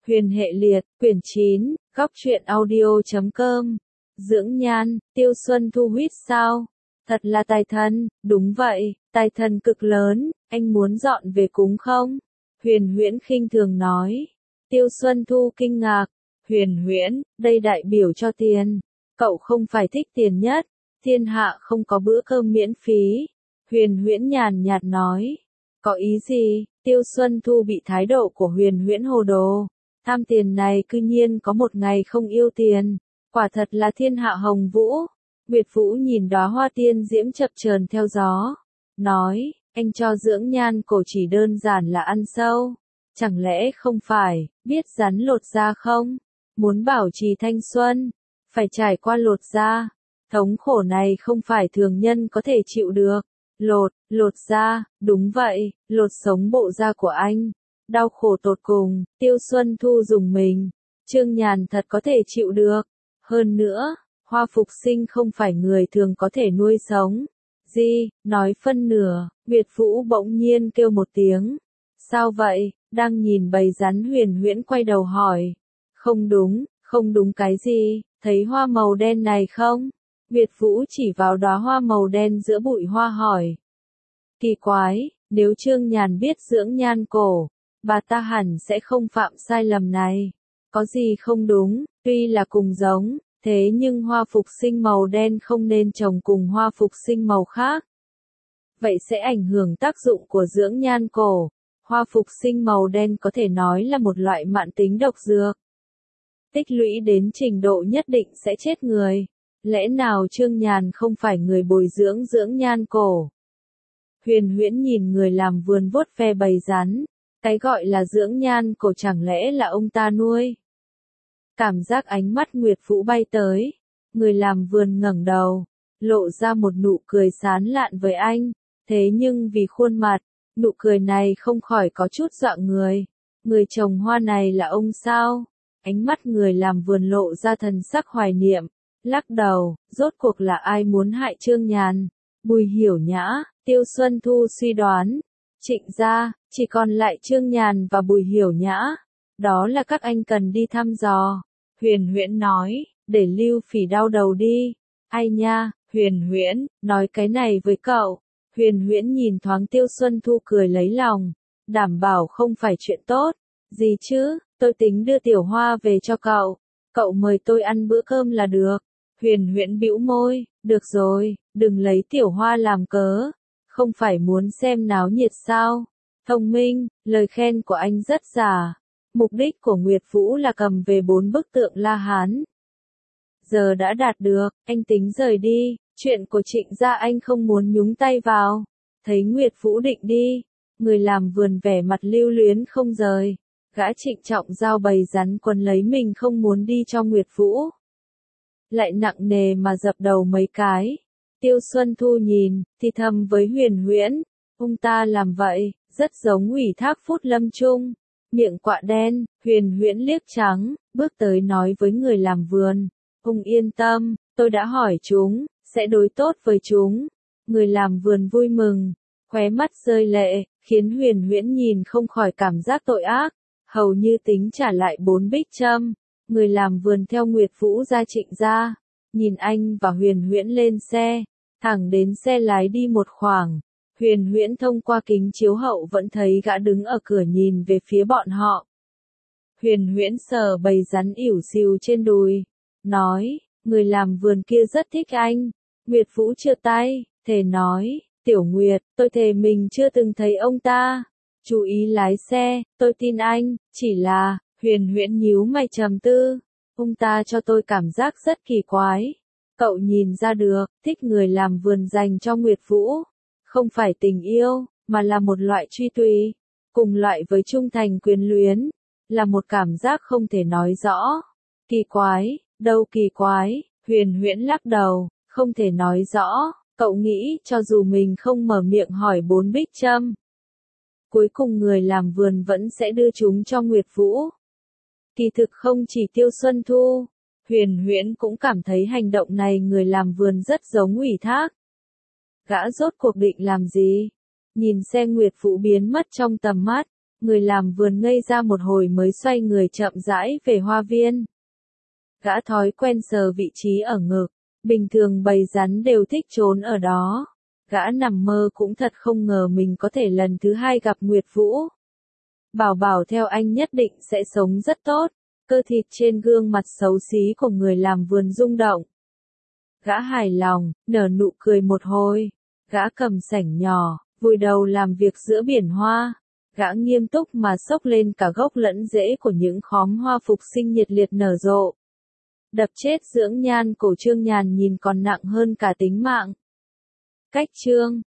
Huyền hệ liệt, quyển 9, góc truyện audio.com. Dưỡng nhan, Tiêu Xuân Thu huýt sao? Thật là tài thần, đúng vậy, tài thần cực lớn, anh muốn dọn về cúng không? Huyền Huyễn khinh thường nói. Tiêu Xuân Thu kinh ngạc. Huyền Huyễn, đây đại biểu cho tiền. Cậu không phải thích tiền nhất, thiên hạ không có bữa cơm miễn phí. Huyền Huyễn nhàn nhạt nói. Có ý gì? Tiêu Xuân Thu bị thái độ của Huyền Huyễn hồ đồ. Tham tiền này cư nhiên có một ngày không yêu tiền. Quả thật là thiên hạ hồng vũ. Nguyệt Vũ nhìn đóa hoa tiên diễm chập chờn theo gió. Nói, anh cho dưỡng nhan cổ chỉ đơn giản là ăn sâu. Chẳng lẽ không phải, biết rắn lột da không? Muốn bảo trì thanh xuân, phải trải qua lột da. Thống khổ này không phải thường nhân có thể chịu được. Lột da, đúng vậy, lột sống bộ da của anh. Đau khổ tột cùng, Tiêu Xuân Thu dùng mình. Trương Nhàn thật có thể chịu được. Hơn nữa, hoa phục sinh không phải người thường có thể nuôi sống. Nói phân nửa, Nguyệt Vũ bỗng nhiên kêu một tiếng. Sao vậy? Đang nhìn bầy rắn. Huyền Huyễn quay đầu hỏi. Không đúng cái gì, thấy hoa màu đen này không? Nguyệt Vũ chỉ vào đóa hoa màu đen giữa bụi hoa hỏi. Kỳ quái, nếu Trương Nhàn biết dưỡng nhan cổ, bà ta hẳn sẽ không phạm sai lầm này. Có gì không đúng, tuy là cùng giống, thế nhưng hoa phục sinh màu đen không nên trồng cùng hoa phục sinh màu khác. Vậy sẽ ảnh hưởng tác dụng của dưỡng nhan cổ. Hoa phục sinh màu đen có thể nói là một loại mãn tính độc dược. Tích lũy đến trình độ nhất định sẽ chết người. Lẽ nào Trương Nhàn không phải người bồi dưỡng dưỡng nhan cổ? Huyền Huyễn nhìn người làm vườn vuốt ve bầy rắn. Cái gọi là dưỡng nhan cổ chẳng lẽ là ông ta nuôi? Cảm giác ánh mắt Nguyệt Vũ bay tới. Người làm vườn ngẩng đầu, lộ ra một nụ cười sán lạn với anh. Thế nhưng vì khuôn mặt, nụ cười này không khỏi có chút dọa người. Người trồng hoa này là ông sao? Ánh mắt người làm vườn lộ ra thần sắc hoài niệm. Lắc đầu, rốt cuộc là ai muốn hại Trương Nhàn? Bùi Hiểu Nhã, Tiêu Xuân Thu suy đoán. Trịnh gia, chỉ còn lại Trương Nhàn và Bùi Hiểu Nhã. Đó là các anh cần đi thăm dò. Huyền Huyễn nói, để Lưu Phỉ đau đầu đi. Ai nha, Huyền Huyễn, nói cái này với cậu. Huyền Huyễn nhìn thoáng Tiêu Xuân Thu cười lấy lòng. Đảm bảo không phải chuyện tốt. Gì chứ, tôi tính đưa Tiểu Hoa về cho cậu. Cậu mời tôi ăn bữa cơm là được. Huyền Huyễn bĩu môi, được rồi, đừng lấy Tiểu Hoa làm cớ. Không phải muốn xem náo nhiệt sao? Thông minh, lời khen của anh rất giả. Mục đích của Nguyệt Vũ là cầm về 4 bức tượng La Hán. Giờ đã đạt được, anh tính rời đi, chuyện của Trịnh gia anh không muốn nhúng tay vào. Thấy Nguyệt Vũ định đi, người làm vườn vẻ mặt lưu luyến không rời. Gã trịnh trọng giao bầy rắn quấn lấy mình không muốn đi cho Nguyệt Vũ. Lại nặng nề mà dập đầu mấy cái. Tiêu Xuân Thu nhìn, thì thầm với Huyền Huyễn. Ông ta làm vậy, rất giống ủy thác phút lâm chung. Miệng quạ đen, Huyền Huyễn liếc trắng, bước tới nói với người làm vườn. Ông yên tâm, tôi đã hỏi chúng, sẽ đối tốt với chúng. Người làm vườn vui mừng, khóe mắt rơi lệ, khiến Huyền Huyễn nhìn không khỏi cảm giác tội ác. Hầu như tính trả lại 4 bích châm. Người làm vườn theo Nguyệt Vũ ra Trịnh gia. Nhìn anh và Huyền Huyễn lên xe. Thẳng đến xe lái đi một khoảng. Huyền Huyễn thông qua kính chiếu hậu vẫn thấy gã đứng ở cửa nhìn về phía bọn họ. Huyền Huyễn sờ bầy rắn ỉu xìu trên đùi. Nói, người làm vườn kia rất thích anh. Nguyệt Vũ chừa tay, thề nói, Tiểu Nguyệt, tôi thề mình chưa từng thấy ông ta. Chú ý lái xe, tôi tin anh, chỉ là, Huyền Huyễn nhíu mày trầm tư. Ông ta cho tôi cảm giác rất kỳ quái. Cậu nhìn ra được, thích người làm vườn dành cho Nguyệt Vũ. Không phải tình yêu, mà là một loại truy tùy. Cùng loại với trung thành quyến luyến. Là một cảm giác không thể nói rõ. Kỳ quái, đâu kỳ quái, Huyền Huyễn lắc đầu, không thể nói rõ. Cậu nghĩ cho dù mình không mở miệng hỏi 4 bích châm. Cuối cùng người làm vườn vẫn sẽ đưa chúng cho Nguyệt Vũ. Kỳ thực không chỉ Tiêu Xuân Thu, Huyền Huyễn cũng cảm thấy hành động này người làm vườn rất giống ủy thác. Gã rốt cuộc định làm gì? Nhìn xe Nguyệt Vũ biến mất trong tầm mắt, Người làm vườn ngây ra một hồi mới xoay người chậm rãi về hoa viên. Gã thói quen sờ vị trí ở ngực, bình thường bầy rắn đều thích trốn ở đó. Gã nằm mơ cũng thật không ngờ mình có thể lần thứ hai gặp Nguyệt Vũ. Bảo Bảo theo anh nhất định sẽ sống rất tốt. Cơ thịt trên gương mặt xấu xí của người làm vườn rung động. Gã hài lòng, nở nụ cười một hồi. Gã cầm sảnh nhỏ, vùi đầu làm việc giữa biển hoa. Gã nghiêm túc mà xốc lên cả gốc lẫn rễ của những khóm hoa phục sinh nhiệt liệt nở rộ. Đập chết dưỡng nhan cổ Trương Nhàn nhìn còn nặng hơn cả tính mạng. Cách chương